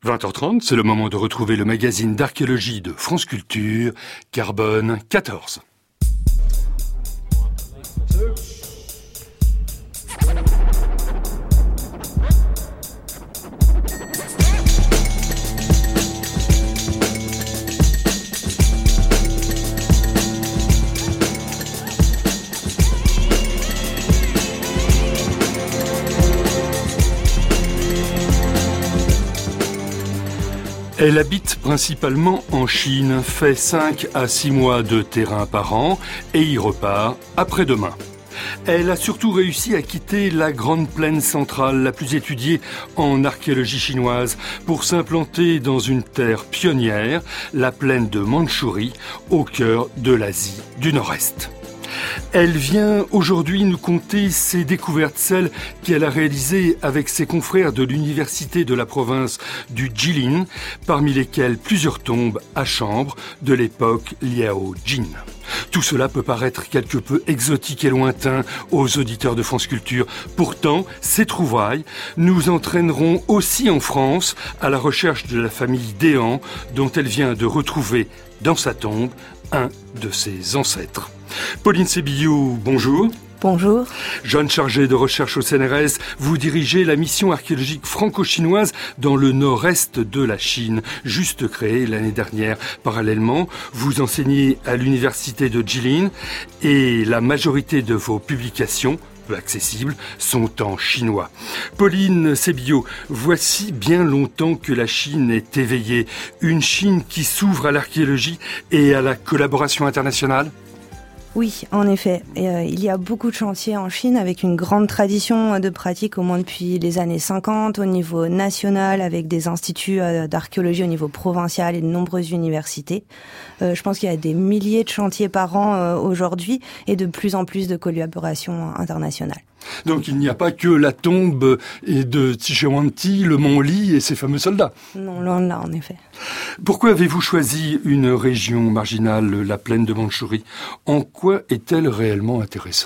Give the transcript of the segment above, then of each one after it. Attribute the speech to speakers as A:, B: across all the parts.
A: 20h30, c'est le moment de retrouver le magazine d'archéologie de France Culture, Carbone 14. Elle habite principalement en Chine, fait 5 à 6 mois de terrain par an et y repart après-demain. Elle a surtout réussi à quitter la grande plaine centrale, la plus étudiée en archéologie chinoise, pour s'implanter dans une terre pionnière, la plaine de Mandchourie, au cœur de l'Asie du Nord-Est. Elle vient aujourd'hui nous conter ses découvertes, celles qu'elle a réalisées avec ses confrères de l'université de la province du Jilin, parmi lesquelles plusieurs tombes à chambre de l'époque Liao Jin. Tout cela peut paraître quelque peu exotique et lointain aux auditeurs de France Culture. Pourtant, ces trouvailles nous entraîneront aussi en France à la recherche de la famille Déhan, dont elle vient de retrouver dans sa tombe un de ses ancêtres. Pauline Sébillot, bonjour.
B: Bonjour.
A: Jeune chargée de recherche au CNRS, vous dirigez la mission archéologique franco-chinoise dans le nord-est de la Chine, juste créée l'année dernière. Parallèlement, vous enseignez à l'université de Jilin et la majorité de vos publications, peu accessibles, sont en chinois. Pauline Sébillot, voici bien longtemps que la Chine est éveillée. Une Chine qui s'ouvre à l'archéologie et à la collaboration internationale ?
B: Oui, en effet. Il y a beaucoup de chantiers en Chine avec une grande tradition de pratique au moins depuis les années 50 au niveau national avec des instituts d'archéologie au niveau provincial et de nombreuses universités. Je pense qu'il y a des milliers de chantiers par an aujourd'hui et de plus en plus de collaboration internationale.
A: Donc il n'y a pas que la tombe de Tichewanti, le mont Li et ses fameux soldats.
B: Non, loin de là, en effet.
A: Pourquoi avez-vous choisi une région marginale, la plaine de Mandchourie ? En quoi est-elle réellement intéressante ?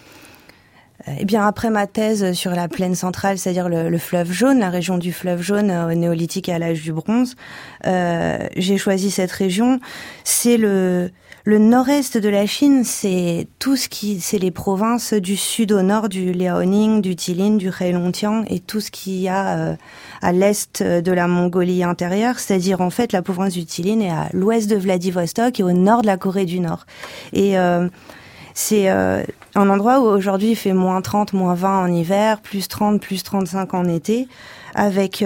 B: Eh bien, après ma thèse sur la plaine centrale, c'est-à-dire le fleuve jaune, la région du fleuve jaune au néolithique et à l'âge du bronze, j'ai choisi cette région. C'est le nord-est de la Chine, c'est c'est les provinces du sud au nord, du Liaoning, du Jilin, du Heilongjiang et tout ce qu'il y a à l'est de la Mongolie intérieure, c'est-à-dire en fait la province du Jilin est à l'ouest de Vladivostok et au nord de la Corée du Nord. Et c'est un endroit où aujourd'hui il fait moins 30, moins 20 en hiver, plus 30, plus 35 en été, avec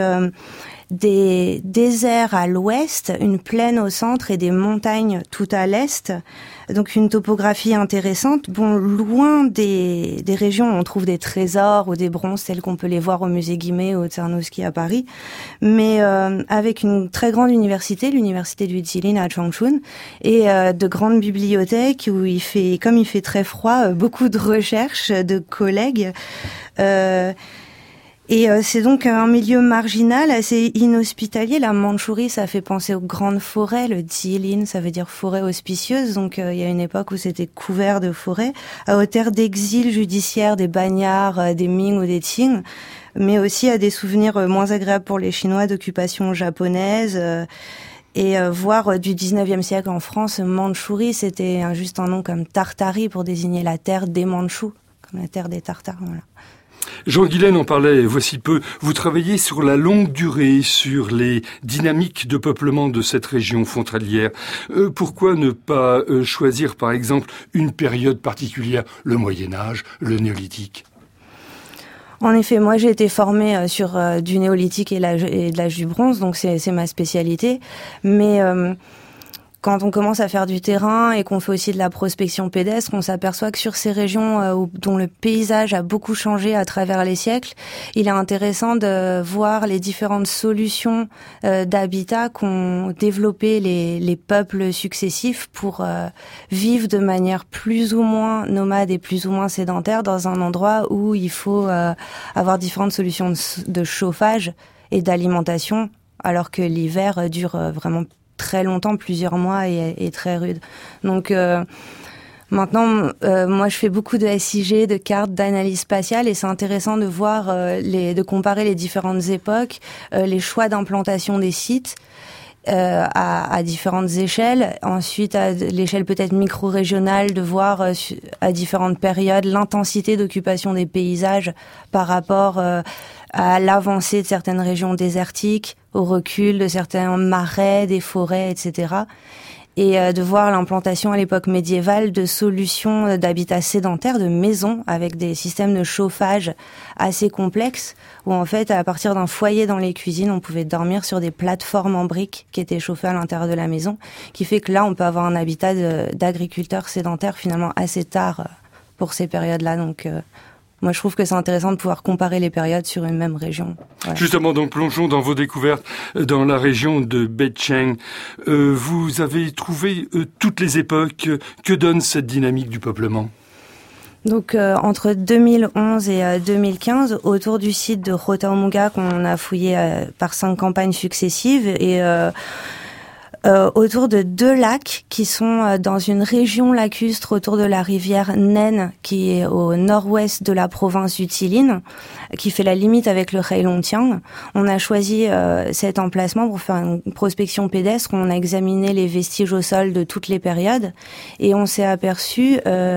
B: des déserts à l'ouest, une plaine au centre et des montagnes tout à l'est. Donc une topographie intéressante. Bon, loin des régions où on trouve des trésors ou des bronzes tels qu'on peut les voir au musée Guimet ou au Tsarnovsky à Paris, mais avec une très grande université, l'université du Jilin à Changchun, et de grandes bibliothèques où comme il fait très froid, beaucoup de recherches de collègues. Et c'est donc un milieu marginal, assez inhospitalier. La Mandchourie, ça fait penser aux grandes forêts. Le Jilin, ça veut dire forêt auspicieuse. Donc il y a une époque où c'était couvert de forêts, aux terres d'exil judiciaire des Bagnards, des Ming ou des Qing, mais aussi à des souvenirs moins agréables pour les Chinois d'occupation japonaise. Et voire du 19e siècle en France, Mandchourie, c'était juste un nom comme Tartarie pour désigner la terre des Mandchous, comme la terre des Tartares, voilà.
A: Jean Guilaine en parlait voici peu. Vous travaillez sur la longue durée, sur les dynamiques de peuplement de cette région frontalière. Pourquoi ne pas choisir, par exemple, une période particulière, le Moyen-Âge, le Néolithique ?
B: En effet, moi j'ai été formée sur du Néolithique et de l'âge du bronze, donc c'est ma spécialité. Mais quand on commence à faire du terrain et qu'on fait aussi de la prospection pédestre, on s'aperçoit que sur ces régions dont le paysage a beaucoup changé à travers les siècles, il est intéressant de voir les différentes solutions d'habitat qu'ont développé les peuples successifs pour vivre de manière plus ou moins nomade et plus ou moins sédentaire dans un endroit où il faut avoir différentes solutions de chauffage et d'alimentation, alors que l'hiver dure vraiment très longtemps, plusieurs mois et très rude. Donc Maintenant, moi, je fais beaucoup de SIG, de cartes, d'analyse spatiale, et c'est intéressant de voir, de comparer les différentes époques, les choix d'implantation des sites à différentes échelles. Ensuite, à l'échelle peut-être micro-régionale, de voir à différentes périodes l'intensité d'occupation des paysages par rapport à l'avancée de certaines régions désertiques, au recul de certains marais, des forêts, etc. Et de voir l'implantation à l'époque médiévale de solutions d'habitat sédentaire, de maisons avec des systèmes de chauffage assez complexes, où en fait, à partir d'un foyer dans les cuisines, on pouvait dormir sur des plateformes en briques qui étaient chauffées à l'intérieur de la maison, qui fait que là, on peut avoir un habitat d'agriculteurs sédentaires finalement assez tard pour ces périodes-là. Donc, moi, je trouve que c'est intéressant de pouvoir comparer les périodes sur une même région. Voilà.
A: Justement, donc, plongeons dans vos découvertes dans la région de Beicheng. Vous avez trouvé toutes les époques. Que donne cette dynamique du peuplement ?
B: Donc, entre 2011 et 2015, autour du site de Rotaomunga qu'on a fouillé par 5 campagnes successives et autour de 2 lacs qui sont dans une région lacustre autour de la rivière Nen, qui est au nord-ouest de la province du Jilin, qui fait la limite avec le Heilongjiang. On a choisi cet emplacement pour faire une prospection pédestre. On a examiné les vestiges au sol de toutes les périodes et on s'est aperçu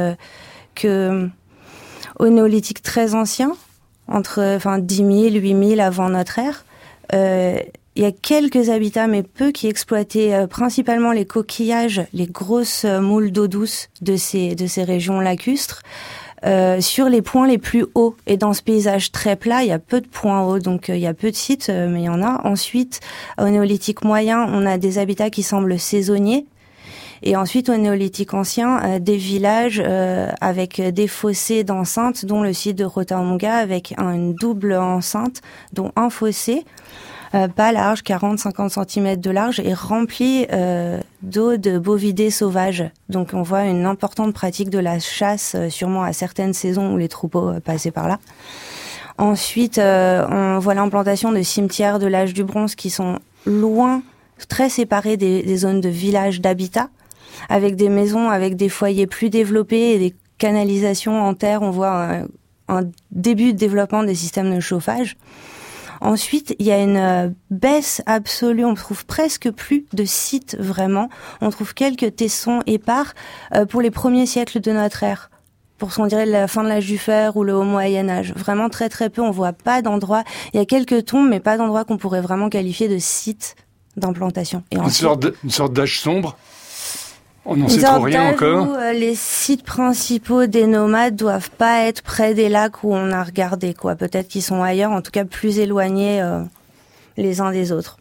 B: que au néolithique très ancien, entre 10 000, 8 000 avant notre ère, il y a quelques habitats, mais peu, qui exploitaient principalement les coquillages, les grosses moules d'eau douce de ces régions lacustres, sur les points les plus hauts. Et dans ce paysage très plat, il y a peu de points hauts, donc il y a peu de sites, mais il y en a. Ensuite, au néolithique moyen, on a des habitats qui semblent saisonniers. Et ensuite, au néolithique ancien, des villages avec des fossés d'enceintes, dont le site de Rotaomunga, avec une double enceinte, dont un fossé, pas large, 40-50 cm de large, et rempli d'eau de bovidés sauvages. Donc on voit une importante pratique de la chasse, sûrement à certaines saisons où les troupeaux passaient par là. Ensuite, on voit l'implantation de cimetières de l'âge du bronze qui sont loin, très séparés des zones de villages d'habitat, avec des maisons, avec des foyers plus développés et des canalisations en terre. On voit un début de développement des systèmes de chauffage. Ensuite, il y a une baisse absolue. On trouve presque plus de sites vraiment. On trouve quelques tessons épars pour les premiers siècles de notre ère. Pour ce qu'on dirait la fin de l'âge du fer ou le haut Moyen-Âge. Vraiment très très peu. On voit pas d'endroits. Il y a quelques tombes, mais pas d'endroits qu'on pourrait vraiment qualifier de sites d'implantation. Et ensuite,
A: une sorte d'âge sombre. On n'en sait trop rien encore.
B: Les sites principaux des nomades doivent pas être près des lacs où on a regardé, quoi. Peut-être qu'ils sont ailleurs, en tout cas plus éloignés les uns des autres.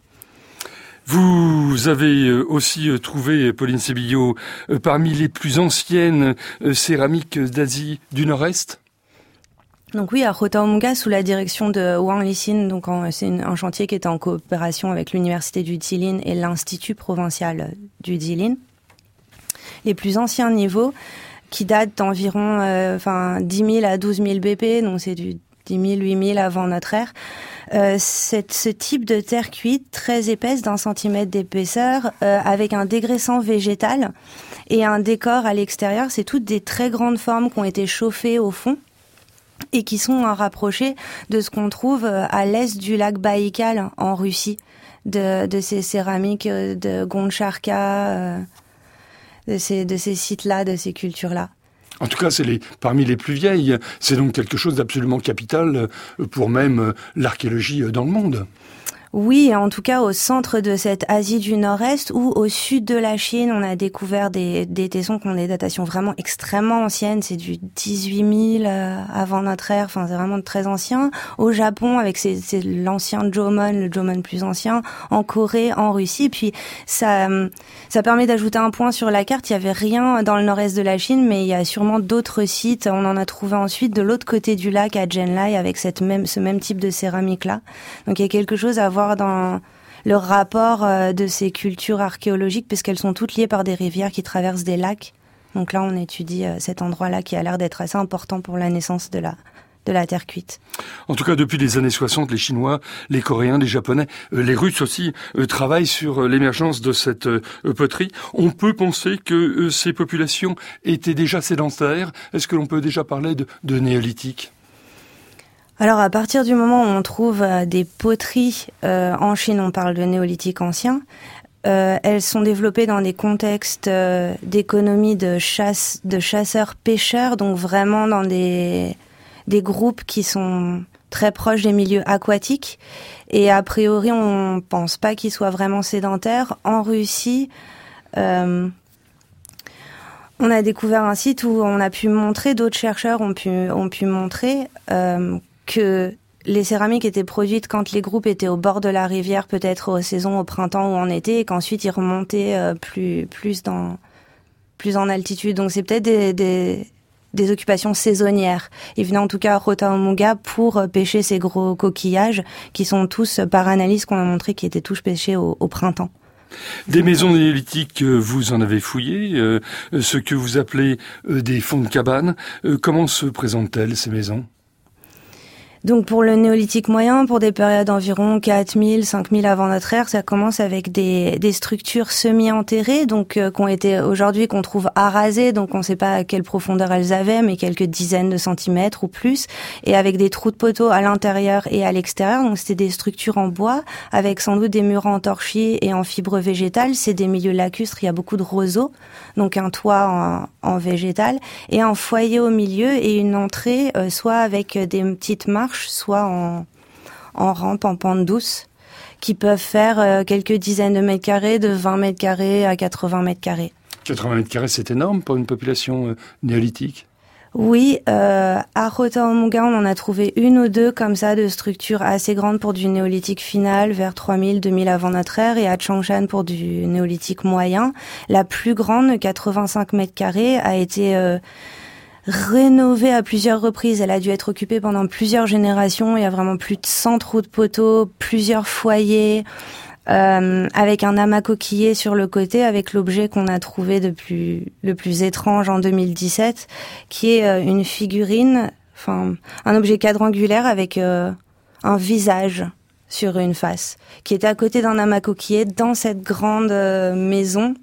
A: Vous avez aussi trouvé, Pauline Sébillo, parmi les plus anciennes céramiques d'Asie du Nord-Est ?
B: Donc oui, à Rotaomunga, sous la direction de Wang Lixin, donc c'est un chantier qui est en coopération avec l'université du Jilin et l'institut provincial du Jilin. Les plus anciens niveaux, qui datent d'environ 10 000 à 12 000 BP, donc c'est du 10 000, 8 000 avant notre ère. Ce type de terre cuite, très épaisse, d'1 centimètre d'épaisseur, avec un dégraissant végétal et un décor à l'extérieur, c'est toutes des très grandes formes qui ont été chauffées au fond et qui sont à rapprocher de ce qu'on trouve à l'est du lac Baïkal en Russie, de ces céramiques de Goncharka, de ces sites-là, de ces cultures-là.
A: En tout cas, c'est parmi les plus vieilles. C'est donc quelque chose d'absolument capital pour même l'archéologie dans le monde.
B: Oui, en tout cas au centre de cette Asie du Nord-Est ou au sud de la Chine, on a découvert des tessons qui ont des datations vraiment extrêmement anciennes. C'est du 18 000 avant notre ère, enfin c'est vraiment très ancien. Au Japon, avec c'est l'ancien Jomon, le Jomon plus ancien. En Corée, en Russie. Puis ça permet d'ajouter un point sur la carte. Il y avait rien dans le nord-est de la Chine, mais il y a sûrement d'autres sites. On en a trouvé ensuite de l'autre côté du lac à Genlai avec ce même type de céramique-là. Donc il y a quelque chose à voir dans le rapport de ces cultures archéologiques, puisqu'elles sont toutes liées par des rivières qui traversent des lacs. Donc là, on étudie cet endroit-là qui a l'air d'être assez important pour la naissance de de la terre cuite.
A: En tout cas, depuis les années 60, les Chinois, les Coréens, les Japonais, les Russes aussi travaillent sur l'émergence de cette poterie. On peut penser que ces populations étaient déjà sédentaires. Est-ce que l'on peut déjà parler de néolithique ?
B: Alors, à partir du moment où on trouve des poteries en Chine, on parle de néolithique ancien. Elles sont développées dans des contextes d'économie de chasseurs-pêcheurs, donc vraiment dans des groupes qui sont très proches des milieux aquatiques. Et a priori, on pense pas qu'ils soient vraiment sédentaires. En Russie, on a découvert un site où on a pu montrer, d'autres chercheurs ont pu montrer que les céramiques étaient produites quand les groupes étaient au bord de la rivière, peut-être aux saisons au printemps ou en été, et qu'ensuite ils remontaient plus en altitude. Donc c'est peut-être des occupations saisonnières. Ils venaient en tout cas à Rota-Omuga pour pêcher ces gros coquillages qui sont tous, par analyse qu'on a montré, qui étaient tous pêchés au printemps.
A: Des maisons néolithiques, vous en avez fouillé, ce que vous appelez des fonds de cabane. Comment se présentent-elles, ces maisons ?
B: Donc pour le néolithique moyen, pour des périodes d'environ 4000, 5000 avant notre ère, ça commence avec des structures semi-enterrées, donc qu'on trouve arasées, donc on ne sait pas à quelle profondeur elles avaient, mais quelques dizaines de centimètres ou plus, et avec des trous de poteaux à l'intérieur et à l'extérieur. Donc c'était des structures en bois, avec sans doute des murs en torchis et en fibres végétales. C'est des milieux lacustres, il y a beaucoup de roseaux, donc un toit en végétal, et un foyer au milieu et une entrée, soit avec des petites marches, soit en rampe, en pente douce, qui peuvent faire quelques dizaines de mètres carrés, de 20 mètres carrés à 80 mètres carrés.
A: 80 mètres carrés, c'est énorme pour une population néolithique.
B: Oui, à Rota-Omuga, on en a trouvé une ou deux comme ça de structures assez grandes pour du néolithique final, vers 3000, 2000 avant notre ère, et à Changshan pour du néolithique moyen. La plus grande, 85 mètres carrés, a été rénovée à plusieurs reprises. Elle a dû être occupée pendant plusieurs générations. Il y a vraiment plus de 100 trous de poteaux, plusieurs foyers, avec un amas coquillé sur le côté, avec l'objet qu'on a trouvé le plus étrange en 2017, qui est une figurine, un objet quadrangulaire avec un visage sur une face, qui était à côté d'un amas coquillé dans cette grande maison,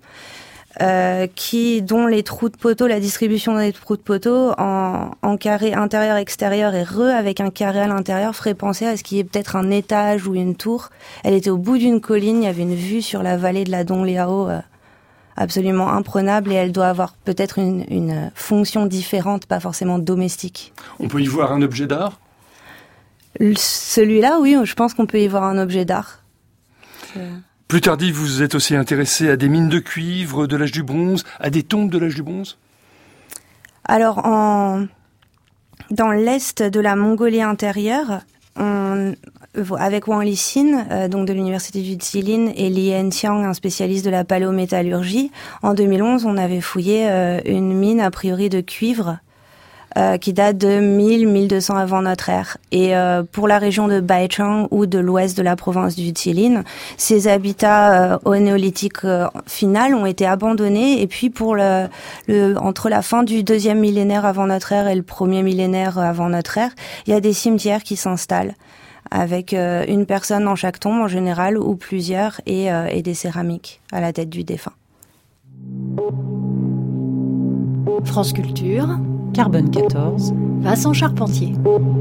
B: dont les trous de poteaux, la distribution des trous de poteaux en carré intérieur-extérieur et avec un carré à l'intérieur ferait penser à ce qu'il y ait peut-être un étage ou une tour. Elle était au bout d'une colline, il y avait une vue sur la vallée de la Dongliao absolument imprenable, et elle doit avoir peut-être une fonction différente, pas forcément domestique.
A: On peut y voir un objet d'art ?
B: Celui-là, oui, je pense qu'on peut y voir un objet d'art.
A: Plus tardif, vous êtes aussi intéressé à des mines de cuivre de l'âge du bronze, à des tombes de l'âge du bronze ?
B: Alors, dans l'est de la Mongolie intérieure, avec Wang Lixin, donc de l'université du Jilin, et Li Enqiang, un spécialiste de la paléométallurgie, en 2011, on avait fouillé une mine a priori de cuivre qui date de 1000-1200 avant notre ère. Et pour la région de Baichang ou de l'ouest de la province du Jilin, ces habitats au néolithique final ont été abandonnés. Et puis pour entre la fin du 2e millénaire avant notre ère et le 1er millénaire avant notre ère, il y a des cimetières qui s'installent avec une personne dans chaque tombe en général, ou plusieurs, et des céramiques à la tête du défunt.
C: France Culture,
D: Carbone 14,
C: Vincent Charpentier.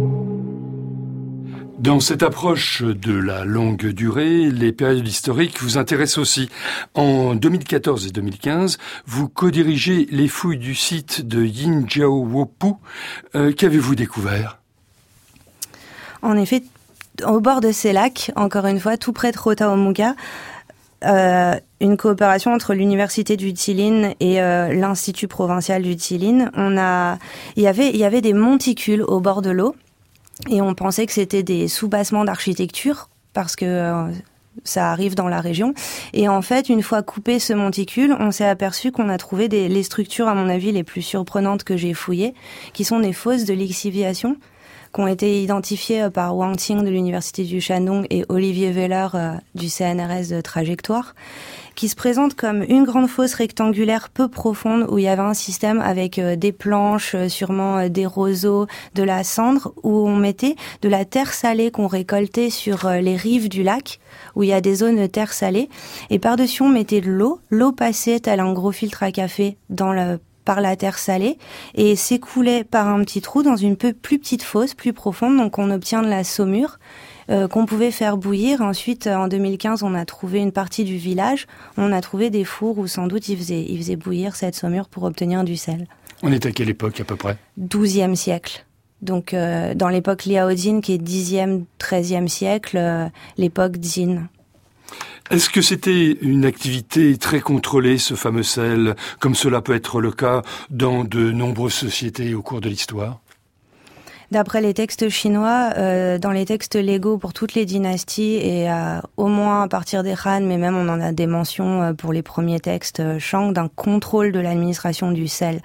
A: Dans cette approche de la longue durée, les périodes historiques vous intéressent aussi. En 2014 et 2015, vous co-dirigez les fouilles du site de Yinjiaowopu. Qu'avez-vous découvert ?
B: En effet, au bord de ces lacs, encore une fois, tout près de Rota-Omuga, une coopération entre l'université du Jilin et l'institut provincial du Jilin. Il y avait des monticules au bord de l'eau, et on pensait que c'était des soubassements d'architecture parce que ça arrive dans la région. Et en fait, une fois coupé ce monticule, on s'est aperçu qu'on a trouvé les structures, à mon avis, les plus surprenantes que j'ai fouillées, qui sont des fosses de lixiviation qui ont été identifiés par Wang Qing de l'Université du Shandong et Olivier Weller du CNRS de Trajectoire, qui se présente comme une grande fosse rectangulaire peu profonde où il y avait un système avec des planches, sûrement des roseaux, de la cendre, où on mettait de la terre salée qu'on récoltait sur les rives du lac, où il y a des zones de terre salée, et par-dessus on mettait de l'eau. L'eau passait tel un gros filtre à café par la terre salée et s'écoulait par un petit trou dans une plus petite fosse, plus profonde, donc on obtient de la saumure qu'on pouvait faire bouillir. Ensuite, en 2015, on a trouvé une partie du village, on a trouvé des fours où sans doute ils faisaient bouillir cette saumure pour obtenir du sel.
A: On est à quelle époque à peu près ?
B: 12e siècle. Donc dans l'époque Liaodin, qui est 10e, 13e siècle, l'époque Jin.
A: Est-ce que c'était une activité très contrôlée, ce fameux sel, comme cela peut être le cas dans de nombreuses sociétés au cours de l'histoire ?
B: D'après les textes chinois, dans les textes légaux pour toutes les dynasties et au moins à partir des Han, mais même on en a des mentions pour les premiers textes Shang, d'un contrôle de l'administration du sel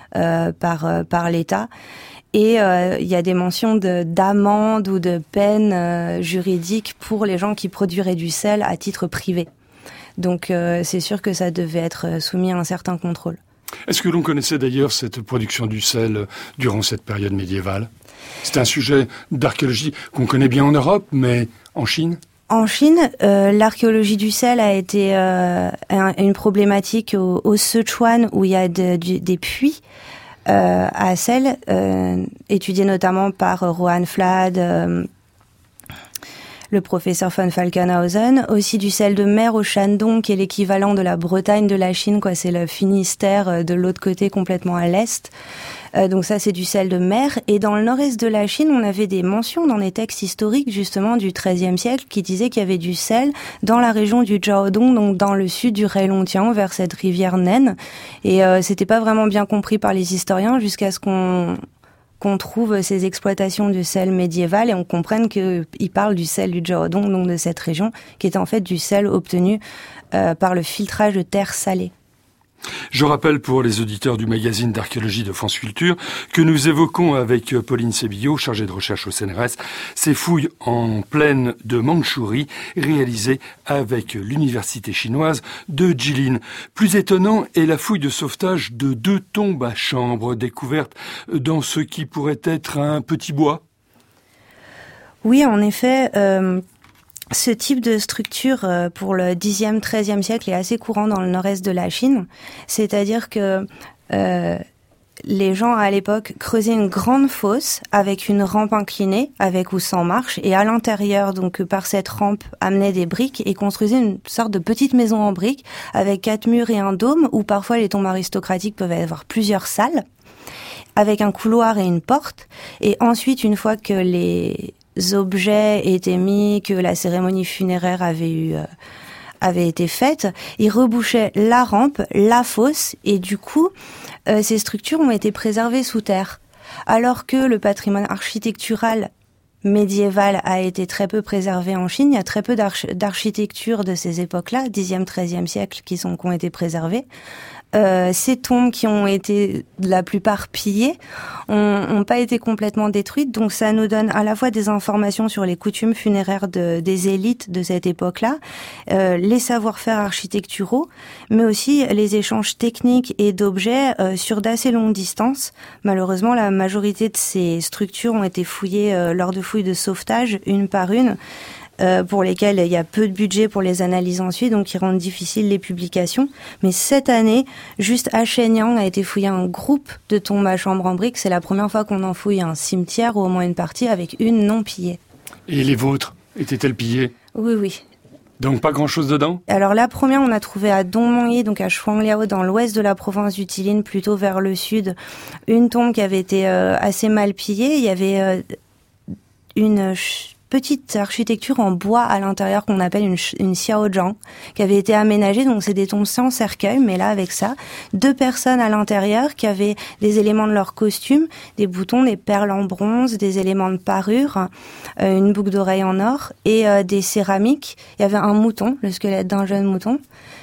B: par l'État. Et il y a des mentions d'amendes ou de peines juridiques pour les gens qui produiraient du sel à titre privé. Donc c'est sûr que ça devait être soumis à un certain contrôle.
A: Est-ce que l'on connaissait d'ailleurs cette production du sel durant cette période médiévale ? C'est un sujet d'archéologie qu'on connaît bien en Europe, mais en Chine ?
B: En Chine, l'archéologie du sel a été une problématique au Sichuan, où il y a des puits à sel, étudiés notamment par Rohan Flad, le professeur von Falkenhausen, aussi du sel de mer au Shandong, qui est l'équivalent de la Bretagne de la Chine, quoi. C'est le Finistère de l'autre côté, complètement à l'est. Donc ça, c'est du sel de mer. Et dans le nord-est de la Chine, on avait des mentions dans des textes historiques, justement, du XIIIe siècle, qui disaient qu'il y avait du sel dans la région du Jiaodong, donc dans le sud du Heilongjiang, vers cette rivière naine. Et c'était pas vraiment bien compris par les historiens jusqu'à ce qu'on trouve ces exploitations du sel médiéval et on comprenne qu'ils parlent du sel du Jiaodong, donc de cette région, qui était en fait du sel obtenu par le filtrage de terre salée.
A: Je rappelle pour les auditeurs du magazine d'archéologie de France Culture que nous évoquons avec Pauline Sébillot, chargée de recherche au CNRS, ces fouilles en plaine de Mandchourie réalisées avec l'université chinoise de Jilin. Plus étonnant est la fouille de sauvetage de 2 tombes à chambre découvertes dans ce qui pourrait être un petit bois.
B: Oui, en effet. Ce type de structure pour le 10e, 13e siècle est assez courant dans le nord-est de la Chine. C'est-à-dire que les gens à l'époque creusaient une grande fosse avec une rampe inclinée, avec ou sans marche, et à l'intérieur, donc par cette rampe, amenaient des briques et construisaient une sorte de petite maison en briques avec 4 murs et un dôme, où parfois les tombes aristocratiques peuvent avoir plusieurs salles, avec un couloir et une porte. Et ensuite, une fois que les objets étaient mis, que la cérémonie funéraire avait été faite, ils rebouchaient la rampe, la fosse, et du coup, ces structures ont été préservées sous terre. Alors que le patrimoine architectural médiéval a été très peu préservé en Chine, il y a très peu d'architecture de ces époques-là, 10e, 13e siècle, qui ont été préservées. Ces tombes qui ont été la plupart pillées ont pas été complètement détruites, donc ça nous donne à la fois des informations sur les coutumes funéraires des élites de cette époque-là, les savoir-faire architecturaux, mais aussi les échanges techniques et d'objets sur d'assez longues distances. Malheureusement, la majorité de ces structures ont été fouillées lors de fouilles de sauvetage, une par une, pour lesquels il y a peu de budget pour les analyses ensuite, donc qui rendent difficiles les publications. Mais cette année, juste à Shenyang a été fouillé un groupe de tombes à chambre en briques. C'est la première fois qu'on en fouille un cimetière, ou au moins une partie, avec une non pillée.
A: Et les vôtres, étaient-elles pillées ?
B: Oui, oui.
A: Donc pas grand-chose dedans ?
B: Alors la première, on a trouvé à Dongmengyi, donc à Shuangliao, dans l'ouest de la province du Jilin, plutôt vers le sud, une tombe qui avait été assez mal pillée. Il y avait une petite architecture en bois à l'intérieur qu'on appelle une xiaozhang, qui avait été aménagée, donc c'est des tombes sans cercueil, mais là avec ça, 2 personnes à l'intérieur qui avaient des éléments de leur costume, des boutons, des perles en bronze, des éléments de parure, une boucle d'oreille en or et des céramiques. Il y avait un mouton, le squelette d'un jeune mouton.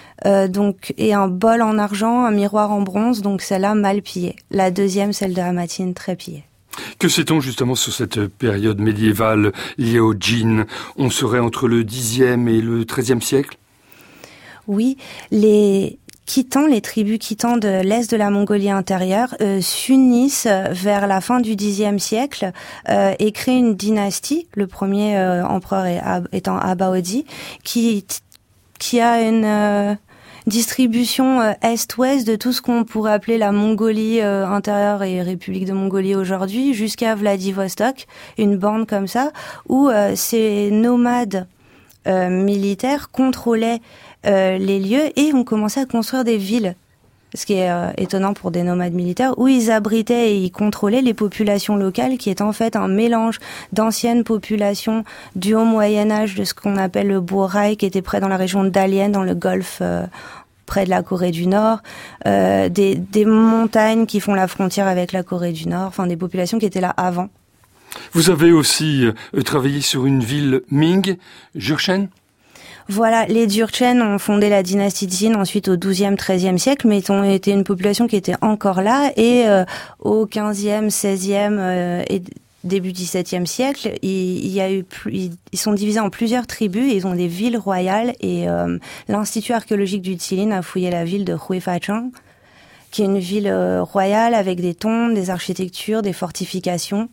B: Et un bol en argent, un miroir en bronze, donc celle-là mal pillée. La deuxième, celle de Hamatine, très pillée.
A: Que sait-on justement sur cette période médiévale liée au djinn? On serait entre le Xe et le XIIIe siècle?
B: Oui, les tribus Khitans de l'est de la Mongolie intérieure s'unissent vers la fin du Xe siècle et créent une dynastie, le premier empereur étant Abaodi, qui a une distribution est-ouest de tout ce qu'on pourrait appeler la Mongolie intérieure et République de Mongolie aujourd'hui, jusqu'à Vladivostok, une bande comme ça, où ces nomades militaires contrôlaient les lieux et ont commencé à construire des villes. Ce qui est étonnant pour des nomades militaires, où ils abritaient et ils contrôlaient les populations locales, qui étaient en fait un mélange d'anciennes populations du haut Moyen-Âge, de ce qu'on appelle le Borai, qui était près dans la région d'Alien, dans le Golfe, près de la Corée du Nord, des montagnes qui font la frontière avec la Corée du Nord, enfin des populations qui étaient là avant.
A: Vous avez aussi travaillé sur une ville Ming, Jurchen?
B: Voilà, les Jurchen ont fondé la dynastie Jin ensuite au XIIe, XIIIe siècle, mais ils ont été une population qui était encore là, et au XVe, XVIe et début XVIIe siècle, ils sont divisés en plusieurs tribus, et ils ont des villes royales, et l'Institut archéologique du Jilin a fouillé la ville de Huifachang, qui est une ville royale avec des tombes, des architectures, des fortifications.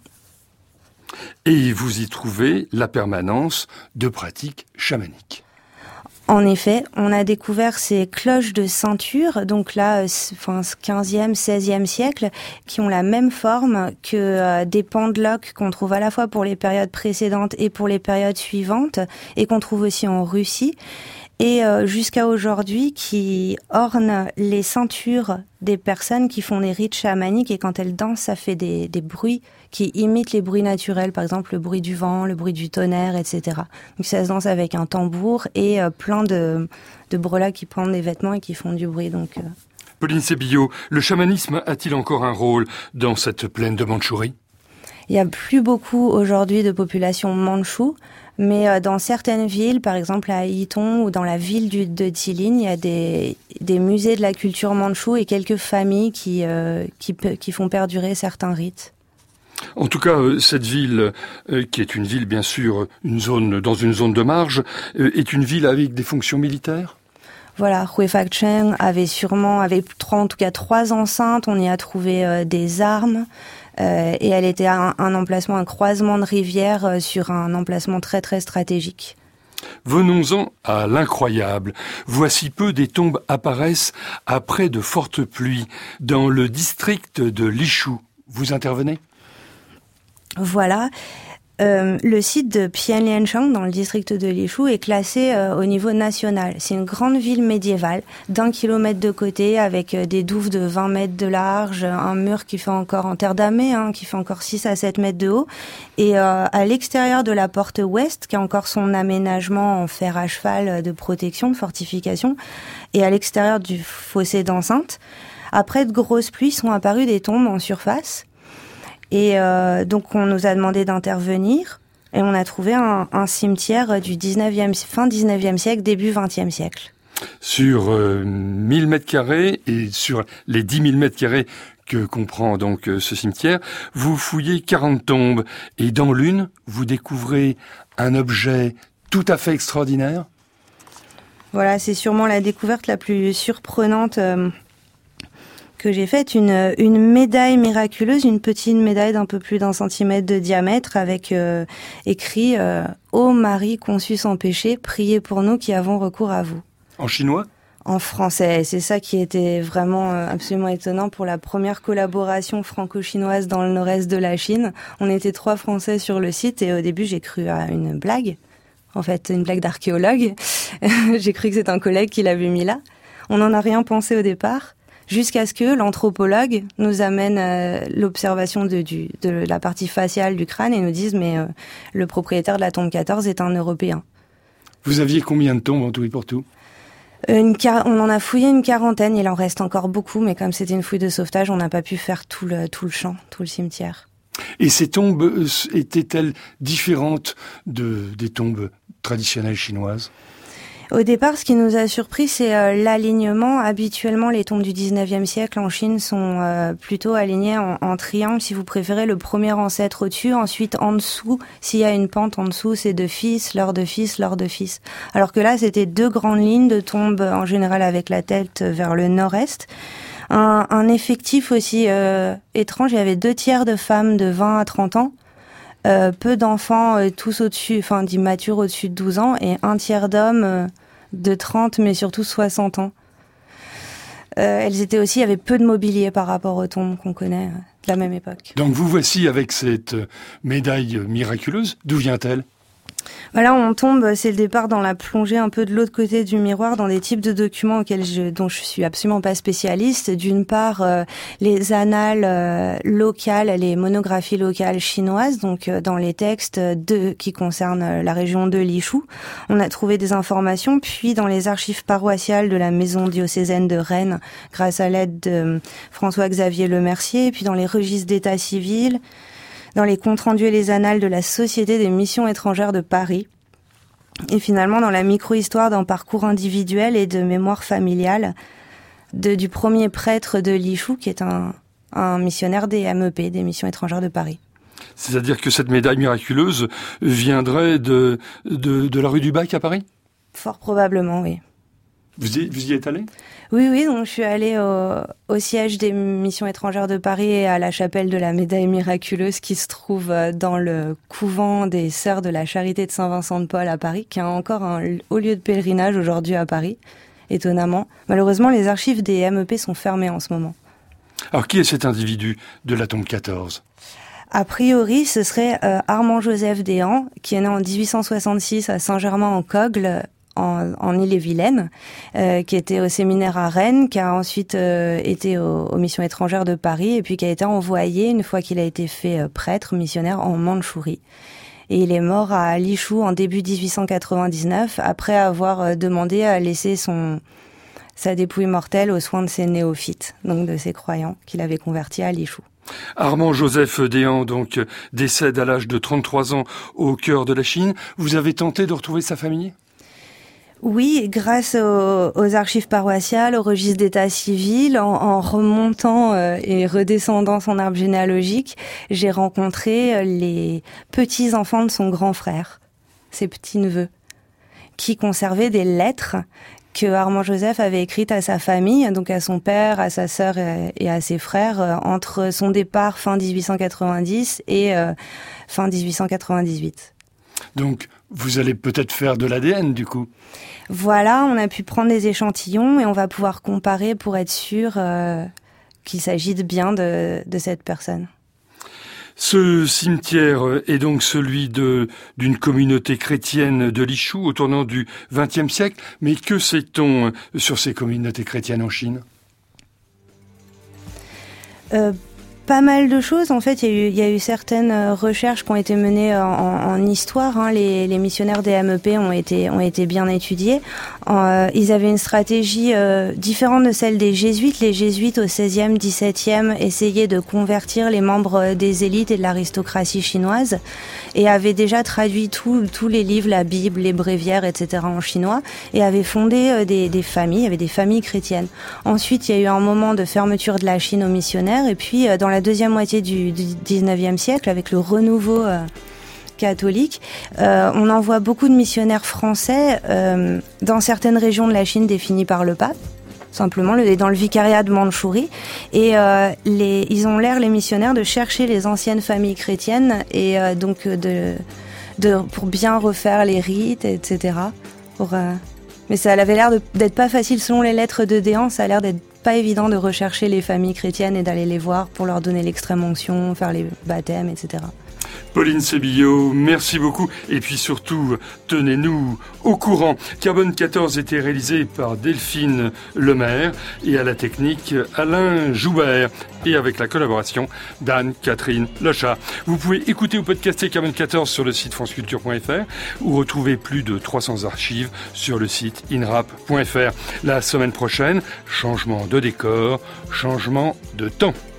A: Et vous y trouvez la permanence de pratiques chamaniques.
B: En effet, on a découvert ces cloches de ceinture, donc là, 15e, 16e siècle, qui ont la même forme que des pendeloques qu'on trouve à la fois pour les périodes précédentes et pour les périodes suivantes, et qu'on trouve aussi en Russie, et jusqu'à aujourd'hui, qui ornent les ceintures des personnes qui font des rites chamaniques, et quand elles dansent, ça fait des bruits qui imitent les bruits naturels, par exemple le bruit du vent, le bruit du tonnerre, etc. Donc ça se danse avec un tambour et plein de brelas qui prennent des vêtements et qui font du bruit.
A: Pauline Sébillot, le chamanisme a-t-il encore un rôle dans cette plaine de Mandchourie?
B: Il n'y a plus beaucoup aujourd'hui de population mandchoue, mais dans certaines villes, par exemple à Yiton ou dans la ville de Jilin, il y a des musées de la culture mandchoue et quelques familles qui font perdurer certains rites.
A: En tout cas, cette ville, qui est une ville, bien sûr, dans une zone de marge, est une ville avec des fonctions militaires?
B: Voilà, Huifacheng avait en tout cas trois enceintes, on y a trouvé des armes, et elle était un emplacement, un croisement de rivières sur un emplacement très très stratégique.
A: Venons-en à l'incroyable. Voici peu des tombes apparaissent après de fortes pluies dans le district de Lishu. Vous intervenez?
B: Voilà. Le site de Pianlianchang, dans le district de Lishu, est classé au niveau national. C'est une grande ville médiévale, d'1 kilomètre de côté, avec des douves de 20 mètres de large, un mur qui fait encore en terre damée, qui fait encore 6 à 7 mètres de haut. Et à l'extérieur de la porte ouest, qui a encore son aménagement en fer à cheval de protection, de fortification, et à l'extérieur du fossé d'enceinte, après de grosses pluies, sont apparues des tombes en surface. Et donc on nous a demandé d'intervenir et on a trouvé un cimetière du fin 19e siècle, début 20e siècle.
A: Sur 1000 mètres carrés et sur les 10 000 mètres carrés que comprend donc ce cimetière, vous fouillez 40 tombes et dans l'une, vous découvrez un objet tout à fait extraordinaire.
B: Voilà, c'est sûrement la découverte la plus surprenante que j'ai faite, une médaille miraculeuse, une petite médaille d'un peu plus d'1 centimètre de diamètre avec écrit « Ô Marie conçue sans péché, priez pour nous qui avons recours à vous ».
A: En chinois?
B: En français. C'est ça qui était vraiment absolument étonnant pour la première collaboration franco-chinoise dans le nord-est de la Chine. On était 3 Français sur le site et au début j'ai cru à une blague. En fait, une blague d'archéologue. J'ai cru que c'était un collègue qui l'avait mis là. On n'en a rien pensé au départ. Jusqu'à ce que l'anthropologue nous amène l'observation de la partie faciale du crâne et nous dise mais le propriétaire de la tombe 14 est un Européen.
A: Vous aviez combien de tombes en tout et pour tout?
B: On en a fouillé une quarantaine, il en reste encore beaucoup, mais comme c'était une fouille de sauvetage, on n'a pas pu faire tout le champ, tout le cimetière.
A: Et ces tombes étaient-elles différentes des tombes traditionnelles chinoises?
B: Au départ, ce qui nous a surpris, c'est l'alignement. Habituellement, les tombes du 19e siècle en Chine sont plutôt alignées en triangle, si vous préférez, le premier ancêtre au-dessus, ensuite en dessous, s'il y a une pente en dessous, c'est de fils, leurs de fils, leurs de fils. Alors que là, c'était 2 grandes lignes de tombes, en général avec la tête vers le nord-est. Un effectif aussi étrange, il y avait 2/3 de femmes de 20 à 30 ans, peu d'enfants tous au-dessus, enfin d'immatures au-dessus de 12 ans, et 1/3 d'hommes de 30, mais surtout 60 ans. Elles étaient aussi, il y avait peu de mobilier par rapport aux tombes qu'on connaît de la même époque.
A: Donc vous voici avec cette médaille miraculeuse. D'où vient-elle ?
B: Là, on tombe, c'est le départ dans la plongée un peu de l'autre côté du miroir, dans des types de documents dont je suis absolument pas spécialiste. D'une part, les annales locales, les monographies locales chinoises, donc dans les textes qui concernent la région de Lishu. On a trouvé des informations, puis dans les archives paroissiales de la maison diocésaine de Rennes, grâce à l'aide de François-Xavier Lemercier, et puis dans les registres d'état civil, dans les comptes rendus et les annales de la Société des missions étrangères de Paris, et finalement dans la micro-histoire d'un parcours individuel et de mémoire familiale du premier prêtre de Lishu, qui est un missionnaire des MEP, des missions étrangères de Paris.
A: C'est-à-dire que cette médaille miraculeuse viendrait de la rue du Bac à Paris ?
B: Fort probablement, oui.
A: Vous y êtes allé ?
B: Oui, donc je suis allée au siège des missions étrangères de Paris et à la chapelle de la médaille miraculeuse qui se trouve dans le couvent des Sœurs de la Charité de Saint-Vincent de Paul à Paris, qui a encore un haut lieu de pèlerinage aujourd'hui à Paris, étonnamment. Malheureusement, les archives des MEP sont fermées en ce moment.
A: Alors qui est cet individu de la tombe 14 ?
B: A priori, ce serait Armand-Joseph Déhan, qui est né en 1866 à Saint-Germain-en-Cogle, en Ille-et-Vilaine, qui était au séminaire à Rennes, qui a ensuite été aux missions étrangères de Paris, et puis qui a été envoyé, une fois qu'il a été fait prêtre, missionnaire, en Mandchourie. Et il est mort à Lishu en début 1899, après avoir demandé à laisser sa dépouille mortelle aux soins de ses néophytes, donc de ses croyants, qu'il avait convertis à Lishu.
A: Armand-Joseph Déhan, donc, décède à l'âge de 33 ans au cœur de la Chine. Vous avez tenté de retrouver sa famille ?
B: Oui, grâce aux archives paroissiales, au registre d'état civil, en remontant et redescendant son arbre généalogique, j'ai rencontré les petits-enfants de son grand frère, ses petits-neveux, qui conservaient des lettres que Armand-Joseph avait écrites à sa famille, donc à son père, à sa sœur et à ses frères, entre son départ fin 1890 et fin 1898.
A: Donc, vous allez peut-être faire de l'ADN, du coup.
B: Voilà, on a pu prendre des échantillons et on va pouvoir comparer pour être sûr qu'il s'agit bien de cette personne.
A: Ce cimetière est donc celui d'une communauté chrétienne de Lishu au tournant du XXe siècle. Mais que sait-on sur ces communautés chrétiennes en Chine ?
B: Pas mal de choses. En fait, il y a eu certaines recherches qui ont été menées en histoire. Les missionnaires des MEP ont été bien étudiés. Ils avaient une stratégie différente de celle des jésuites. Les jésuites au XVIe, XVIIe essayaient de convertir les membres des élites et de l'aristocratie chinoise et avaient déjà traduit tous les livres, la Bible, les bréviaires, etc. en chinois et avaient fondé des familles. Il y avait des familles chrétiennes. Ensuite, il y a eu un moment de fermeture de la Chine aux missionnaires et puis dans la deuxième moitié du 19e siècle, avec le renouveau catholique, on envoie beaucoup de missionnaires français dans certaines régions de la Chine définies par le pape, simplement dans le vicariat de Mandchourie, et ils ont l'air, les missionnaires, de chercher les anciennes familles chrétiennes et donc pour bien refaire les rites, etc. Mais ça avait l'air d'être pas facile, selon les lettres de Déhan, ça a l'air d'être pas évident de rechercher les familles chrétiennes et d'aller les voir pour leur donner l'extrême-onction, faire les baptêmes, etc.
A: Pauline Sébillot, merci beaucoup. Et puis surtout, tenez-nous au courant. Carbone 14 était réalisé par Delphine Lemaire et à la technique Alain Joubert et avec la collaboration d'Anne-Catherine Lechat. Vous pouvez écouter ou podcaster Carbone 14 sur le site franceculture.fr ou retrouver plus de 300 archives sur le site inrap.fr. La semaine prochaine, changement de décor, changement de temps.